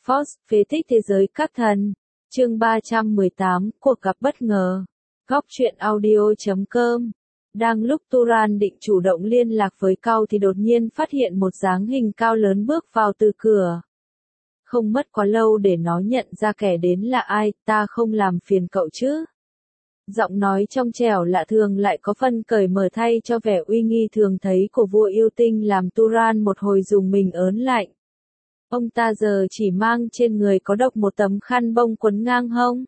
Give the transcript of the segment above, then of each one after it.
Force, phế tích thế giới các thần. Chương 318, cuộc gặp bất ngờ. Góc truyện audio.com. Đang lúc Turan định chủ động liên lạc với Cao thì đột nhiên phát hiện một dáng hình cao lớn bước vào từ cửa. Không mất quá lâu để nó nhận ra kẻ đến là ai, ta không làm phiền cậu chứ. Giọng nói trong trẻo lạ thường lại có phân cởi mở thay cho vẻ uy nghi thường thấy của vua yêu tinh làm Turan một hồi rùng mình ớn lạnh. Ông ta giờ chỉ mang trên người có độc một tấm khăn bông quấn ngang hông,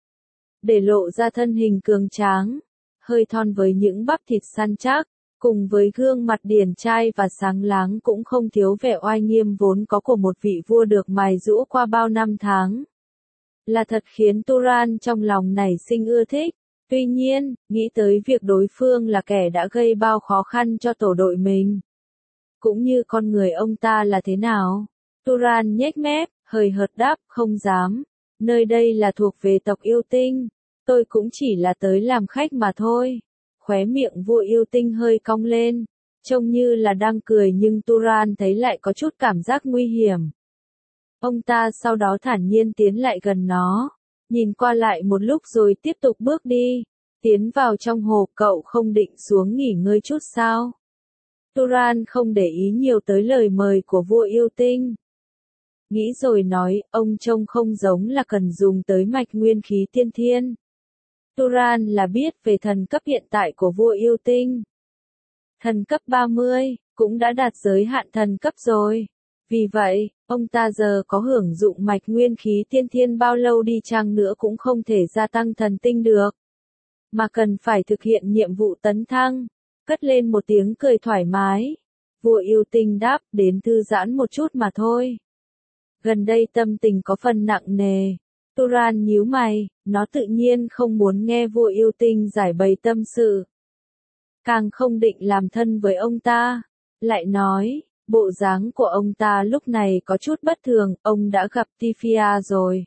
để lộ ra thân hình cường tráng, hơi thon với những bắp thịt săn chắc, cùng với gương mặt điển trai và sáng láng cũng không thiếu vẻ oai nghiêm vốn có của một vị vua được mài giũa qua bao năm tháng. Là thật khiến Turan trong lòng nảy sinh ưa thích. Tuy nhiên, nghĩ tới việc đối phương là kẻ đã gây bao khó khăn cho tổ đội mình, cũng như con người ông ta là thế nào, Turan nhếch mép, hời hợt đáp, không dám. Nơi đây là thuộc về tộc yêu tinh, tôi cũng chỉ là tới làm khách mà thôi. Khóe miệng vua yêu tinh hơi cong lên, trông như là đang cười nhưng Turan thấy lại có chút cảm giác nguy hiểm. Ông ta sau đó thản nhiên tiến lại gần nó, nhìn qua lại một lúc rồi tiếp tục bước đi, tiến vào trong hồ. Cậu không định xuống nghỉ ngơi chút sao? Turan không để ý nhiều tới lời mời của vua yêu tinh. Nghĩ rồi nói, ông trông không giống là cần dùng tới mạch nguyên khí tiên thiên. Turan là biết về thần cấp hiện tại của vua yêu tinh. Thần cấp 30, cũng đã đạt giới hạn thần cấp rồi. Vì vậy, ông ta giờ có hưởng dụng mạch nguyên khí tiên thiên bao lâu đi chăng nữa cũng không thể gia tăng thần tinh được, mà cần phải thực hiện nhiệm vụ tấn thăng. Cất lên một tiếng cười thoải mái. Vua yêu tinh đáp, đến thư giãn một chút mà thôi. Gần đây tâm tình có phần nặng nề. Turan nhíu mày, nó tự nhiên không muốn nghe vua yêu tinh giải bày tâm sự. Càng không định làm thân với ông ta. Lại nói, bộ dáng của ông ta lúc này có chút bất thường, ông đã gặp Tifia rồi.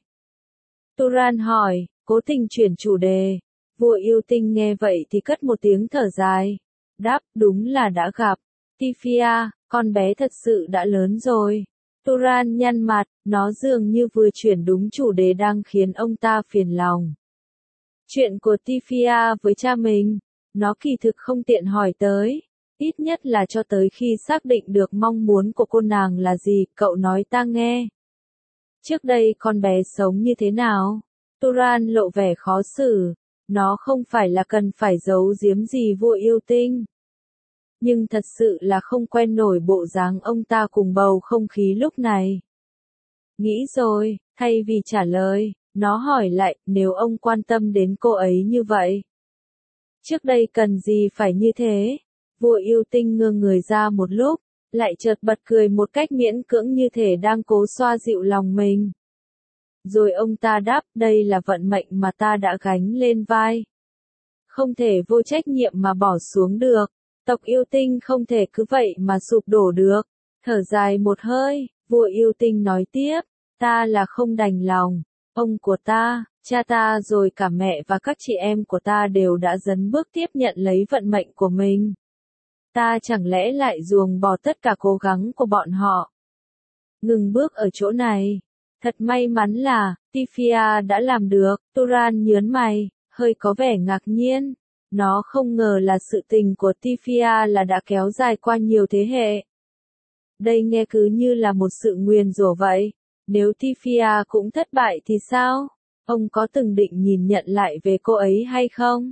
Turan hỏi, cố tình chuyển chủ đề. Vua yêu tinh nghe vậy thì cất một tiếng thở dài. Đáp, đúng là đã gặp. Tifia, con bé thật sự đã lớn rồi. Turan nhăn mặt, nó dường như vừa chuyển đúng chủ đề đang khiến ông ta phiền lòng. Chuyện của Tifia với cha mình, nó kỳ thực không tiện hỏi tới. Ít nhất là cho tới khi xác định được mong muốn của cô nàng là gì, cậu nói ta nghe. Trước đây con bé sống như thế nào? Turan lộ vẻ khó xử. Nó không phải là cần phải giấu giếm gì vua yêu tinh, nhưng thật sự là không quen nổi bộ dáng ông ta cùng bầu không khí lúc này. Nghĩ rồi, thay vì trả lời, nó hỏi lại, nếu ông quan tâm đến cô ấy như vậy, trước đây cần gì phải như thế? Vua yêu tinh ngơ người ra một lúc, lại chợt bật cười một cách miễn cưỡng như thể đang cố xoa dịu lòng mình. Rồi ông ta đáp, đây là vận mệnh mà ta đã gánh lên vai. Không thể vô trách nhiệm mà bỏ xuống được. Tộc yêu tinh không thể cứ vậy mà sụp đổ được. Thở dài một hơi, vua yêu tinh nói tiếp, ta là không đành lòng. Ông của ta, cha ta rồi cả mẹ và các chị em của ta đều đã dấn bước tiếp nhận lấy vận mệnh của mình. Ta chẳng lẽ lại ruồng bỏ tất cả cố gắng của bọn họ. Ngừng bước ở chỗ này. Thật may mắn là, Tifia đã làm được. Turan nhớn mày, hơi có vẻ ngạc nhiên. Nó không ngờ là sự tình của Tifia là đã kéo dài qua nhiều thế hệ. Đây nghe cứ như là một sự nguyền rủa vậy. Nếu Tifia cũng thất bại thì sao? Ông có từng định nhìn nhận lại về cô ấy hay không?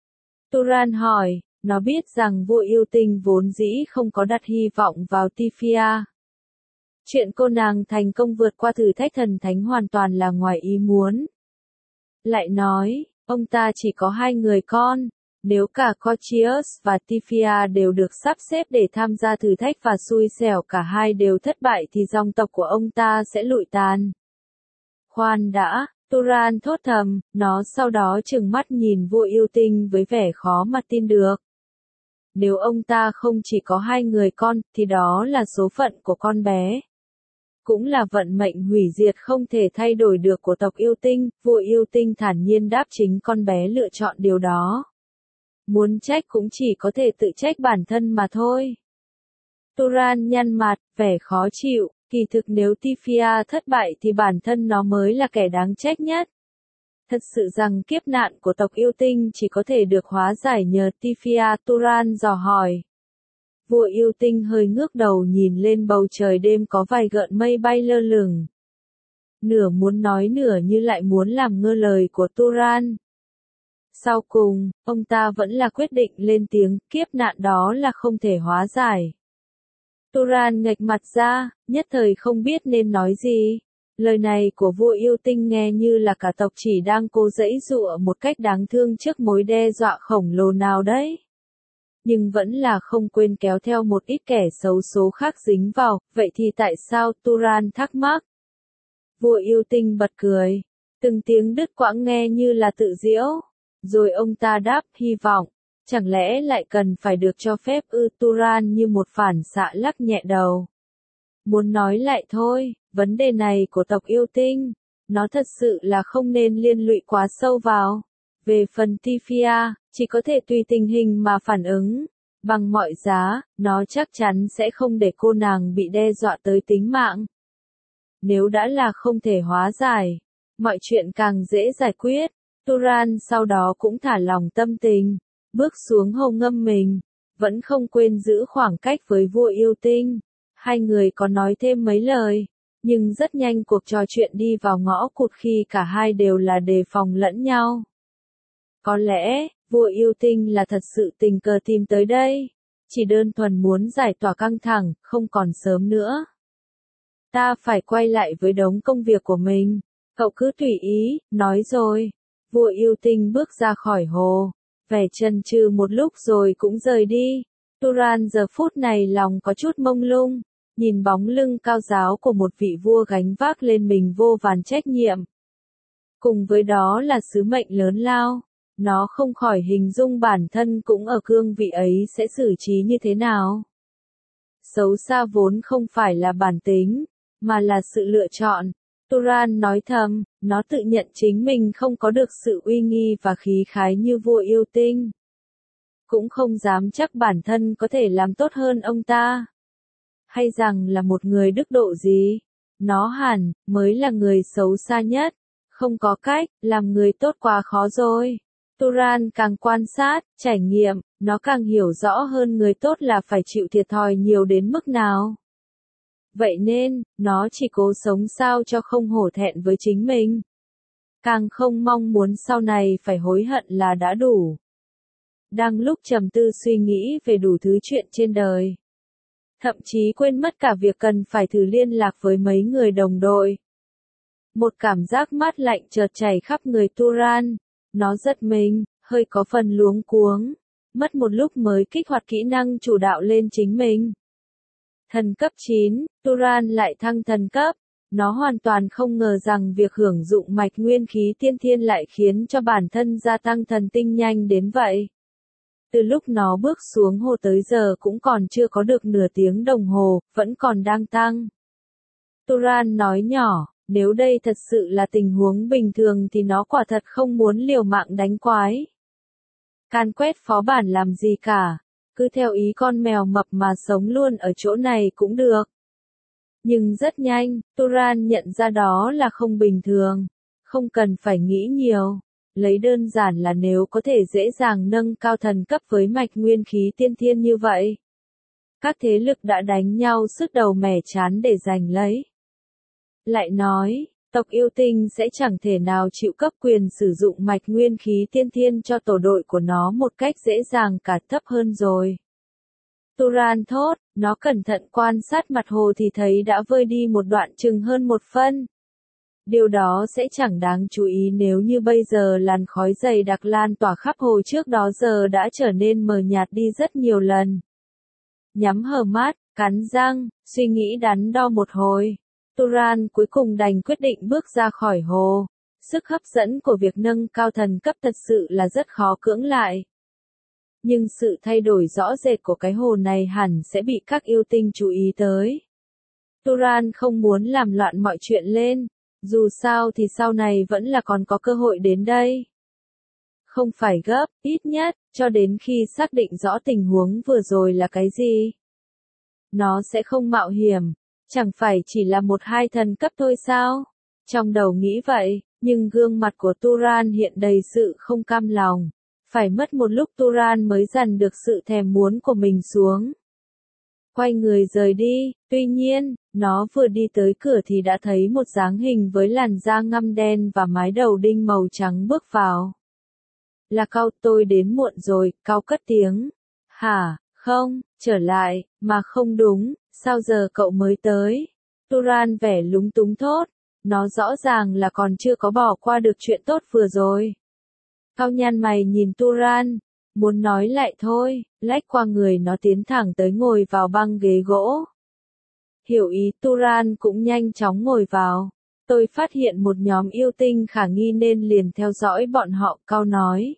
Turan hỏi, nó biết rằng vua yêu tinh vốn dĩ không có đặt hy vọng vào Tifia. Chuyện cô nàng thành công vượt qua thử thách thần thánh hoàn toàn là ngoài ý muốn. Lại nói, ông ta chỉ có 2 người con. Nếu cả Cochius và Tifia đều được sắp xếp để tham gia thử thách và xui xẻo cả hai đều thất bại thì dòng tộc của ông ta sẽ lụi tàn. Khoan đã, Turan thốt thầm, nó sau đó trừng mắt nhìn vua yêu tinh với vẻ khó mà tin được. Nếu ông ta không chỉ có 2 người con, thì đó là số phận của con bé. Cũng là vận mệnh hủy diệt không thể thay đổi được của tộc yêu tinh. Vua yêu tinh thản nhiên đáp, chính con bé lựa chọn điều đó. Muốn trách cũng chỉ có thể tự trách bản thân mà thôi. Turan nhăn mặt, vẻ khó chịu. Kỳ thực nếu Tifia thất bại thì bản thân nó mới là kẻ đáng trách nhất. Thật sự rằng kiếp nạn của tộc yêu tinh chỉ có thể được hóa giải nhờ Tifia, Turan dò hỏi. Vua yêu tinh hơi ngước đầu nhìn lên bầu trời đêm có vài gợn mây bay lơ lửng. Nửa muốn nói nửa như lại muốn làm ngơ lời của Turan. Sau cùng, ông ta vẫn là quyết định lên tiếng, kiếp nạn đó là không thể hóa giải. Turan nghệch mặt ra, nhất thời không biết nên nói gì. Lời này của vua yêu tinh nghe như là cả tộc chỉ đang cố giãy giụa một cách đáng thương trước mối đe dọa khổng lồ nào đấy. Nhưng vẫn là không quên kéo theo một ít kẻ xấu số khác dính vào, vậy thì tại sao, Turan thắc mắc. Vua yêu tinh bật cười, từng tiếng đứt quãng nghe như là tự giễu. Rồi ông ta đáp, hy vọng, chẳng lẽ lại cần phải được cho phép ư? Turan như một phản xạ lắc nhẹ đầu. Muốn nói lại thôi, vấn đề này của tộc yêu tinh, nó thật sự là không nên liên lụy quá sâu vào. Về phần Tifia, chỉ có thể tùy tình hình mà phản ứng. Bằng mọi giá, nó chắc chắn sẽ không để cô nàng bị đe dọa tới tính mạng. Nếu đã là không thể hóa giải, mọi chuyện càng dễ giải quyết. Turan sau đó cũng thả lòng tâm tình, bước xuống hồ ngâm mình, vẫn không quên giữ khoảng cách với vua yêu tinh. Hai người có nói thêm mấy lời, nhưng rất nhanh cuộc trò chuyện đi vào ngõ cụt khi cả hai đều là đề phòng lẫn nhau. Có lẽ, vua yêu tinh là thật sự tình cờ tìm tới đây, chỉ đơn thuần muốn giải tỏa căng thẳng, không còn sớm nữa. Ta phải quay lại với đống công việc của mình, cậu cứ tùy ý, nói rồi. Vua yêu tinh bước ra khỏi hồ, vẻ chần chừ một lúc rồi cũng rời đi. Turan giờ phút này lòng có chút mông lung, nhìn bóng lưng cao giáo của một vị vua gánh vác lên mình vô vàn trách nhiệm. Cùng với đó là sứ mệnh lớn lao, nó không khỏi hình dung bản thân cũng ở cương vị ấy sẽ xử trí như thế nào. Xấu xa vốn không phải là bản tính, mà là sự lựa chọn. Turan nói thầm, nó tự nhận chính mình không có được sự uy nghi và khí khái như vua yêu tinh. Cũng không dám chắc bản thân có thể làm tốt hơn ông ta. Hay rằng là một người đức độ gì. Nó hẳn, mới là người xấu xa nhất. Không có cách, làm người tốt quá khó rồi. Turan càng quan sát, trải nghiệm, nó càng hiểu rõ hơn người tốt là phải chịu thiệt thòi nhiều đến mức nào. Vậy nên, nó chỉ cố sống sao cho không hổ thẹn với chính mình. Càng không mong muốn sau này phải hối hận là đã đủ. Đang lúc trầm tư suy nghĩ về đủ thứ chuyện trên đời. Thậm chí quên mất cả việc cần phải thử liên lạc với mấy người đồng đội. Một cảm giác mát lạnh chợt chảy khắp người Turan. Nó giật mình, hơi có phần luống cuống. Mất một lúc mới kích hoạt kỹ năng chủ đạo lên chính mình. Thần cấp 9, Turan lại thăng thần cấp. Nó hoàn toàn không ngờ rằng việc hưởng dụng mạch nguyên khí tiên thiên lại khiến cho bản thân gia tăng thần tinh nhanh đến vậy. Từ lúc nó bước xuống hồ tới giờ cũng còn chưa có được nửa tiếng đồng hồ, vẫn còn đang tăng. Turan nói nhỏ, nếu đây thật sự là tình huống bình thường thì nó quả thật không muốn liều mạng đánh quái. Can quét phó bản làm gì cả, cứ theo ý con mèo mập mà sống luôn ở chỗ này cũng được. Nhưng rất nhanh, Turan nhận ra đó là không bình thường, không cần phải nghĩ nhiều. Lấy đơn giản là nếu có thể dễ dàng nâng cao thần cấp với mạch nguyên khí tiên thiên như vậy. Các thế lực đã đánh nhau sứt đầu mẻ chán để giành lấy. Lại nói, tộc yêu tinh sẽ chẳng thể nào chịu cấp quyền sử dụng mạch nguyên khí tiên thiên cho tổ đội của nó một cách dễ dàng cả thấp hơn rồi. Turan thốt, nó cẩn thận quan sát mặt hồ thì thấy đã vơi đi một đoạn chừng hơn một phân. Điều đó sẽ chẳng đáng chú ý nếu như bây giờ làn khói dày đặc lan tỏa khắp hồ trước đó giờ đã trở nên mờ nhạt đi rất nhiều lần. Nhắm hờ mắt, cắn răng, suy nghĩ đắn đo một hồi. Turan cuối cùng đành quyết định bước ra khỏi hồ. Sức hấp dẫn của việc nâng cao thần cấp thật sự là rất khó cưỡng lại. Nhưng sự thay đổi rõ rệt của cái hồ này hẳn sẽ bị các yêu tinh chú ý tới. Turan không muốn làm loạn mọi chuyện lên. Dù sao thì sau này vẫn là còn có cơ hội đến đây. Không phải gấp, ít nhất, cho đến khi xác định rõ tình huống vừa rồi là cái gì. Nó sẽ không mạo hiểm. Chẳng phải chỉ là 1-2 thần cấp thôi sao? Trong đầu nghĩ vậy, nhưng gương mặt của Turan hiện đầy sự không cam lòng. Phải mất một lúc Turan mới dằn được sự thèm muốn của mình xuống. Quay người rời đi, tuy nhiên, nó vừa đi tới cửa thì đã thấy một dáng hình với làn da ngăm đen và mái đầu đinh màu trắng bước vào. Là cậu, tôi đến muộn rồi, cậu cất tiếng. Hả, không, trở lại, mà không đúng, sao giờ cậu mới tới? Turan vẻ lúng túng thốt, nó rõ ràng là còn chưa có bỏ qua được chuyện tốt vừa rồi. Cậu nhăn mày nhìn Turan, muốn nói lại thôi, lách qua người nó tiến thẳng tới ngồi vào băng ghế gỗ. Hiểu ý Turan cũng nhanh chóng ngồi vào. Tôi phát hiện một nhóm yêu tinh khả nghi nên liền theo dõi bọn họ, cau nói.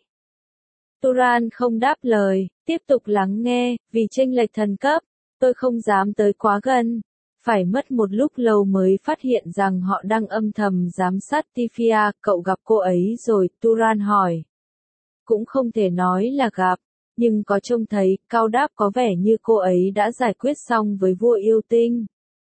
Turan không đáp lời, tiếp tục lắng nghe, vì chênh lệch thần cấp, tôi không dám tới quá gần. Phải mất một lúc lâu mới phát hiện rằng họ đang âm thầm giám sát Tifia, cậu gặp cô ấy rồi, Turan hỏi. Cũng không thể nói là gặp, nhưng có trông thấy, cau đáp có vẻ như cô ấy đã giải quyết xong với vua yêu tinh.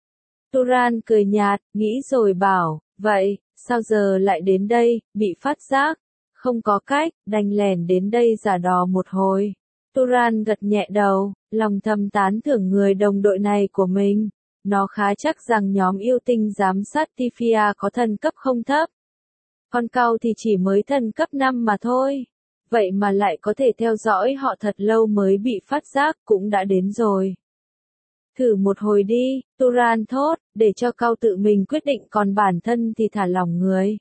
Turan cười nhạt, nghĩ rồi bảo, vậy, sao giờ lại đến đây, bị phát giác? Không có cách, đành lẻn đến đây giả đò một hồi. Turan gật nhẹ đầu, lòng thầm tán thưởng người đồng đội này của mình. Nó khá chắc rằng nhóm yêu tinh giám sát Tifia có thần cấp không thấp. Còn cau thì chỉ mới thần cấp 5 mà thôi. Vậy mà lại có thể theo dõi họ thật lâu mới bị phát giác, cũng đã đến rồi. Thử một hồi đi, Turan thốt, để cho cau tự mình quyết định, còn bản thân thì thả lỏng người.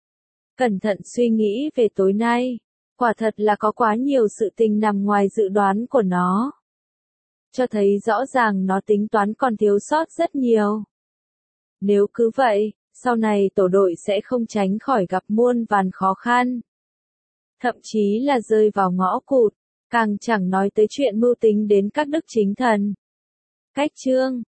Cẩn thận suy nghĩ về tối nay. Quả thật là có quá nhiều sự tình nằm ngoài dự đoán của nó. Cho thấy rõ ràng nó tính toán còn thiếu sót rất nhiều. Nếu cứ vậy, sau này tổ đội sẽ không tránh khỏi gặp muôn vàn khó khăn. Thậm chí là rơi vào ngõ cụt, càng chẳng nói tới chuyện mưu tính đến các đức chính thần. Cách chương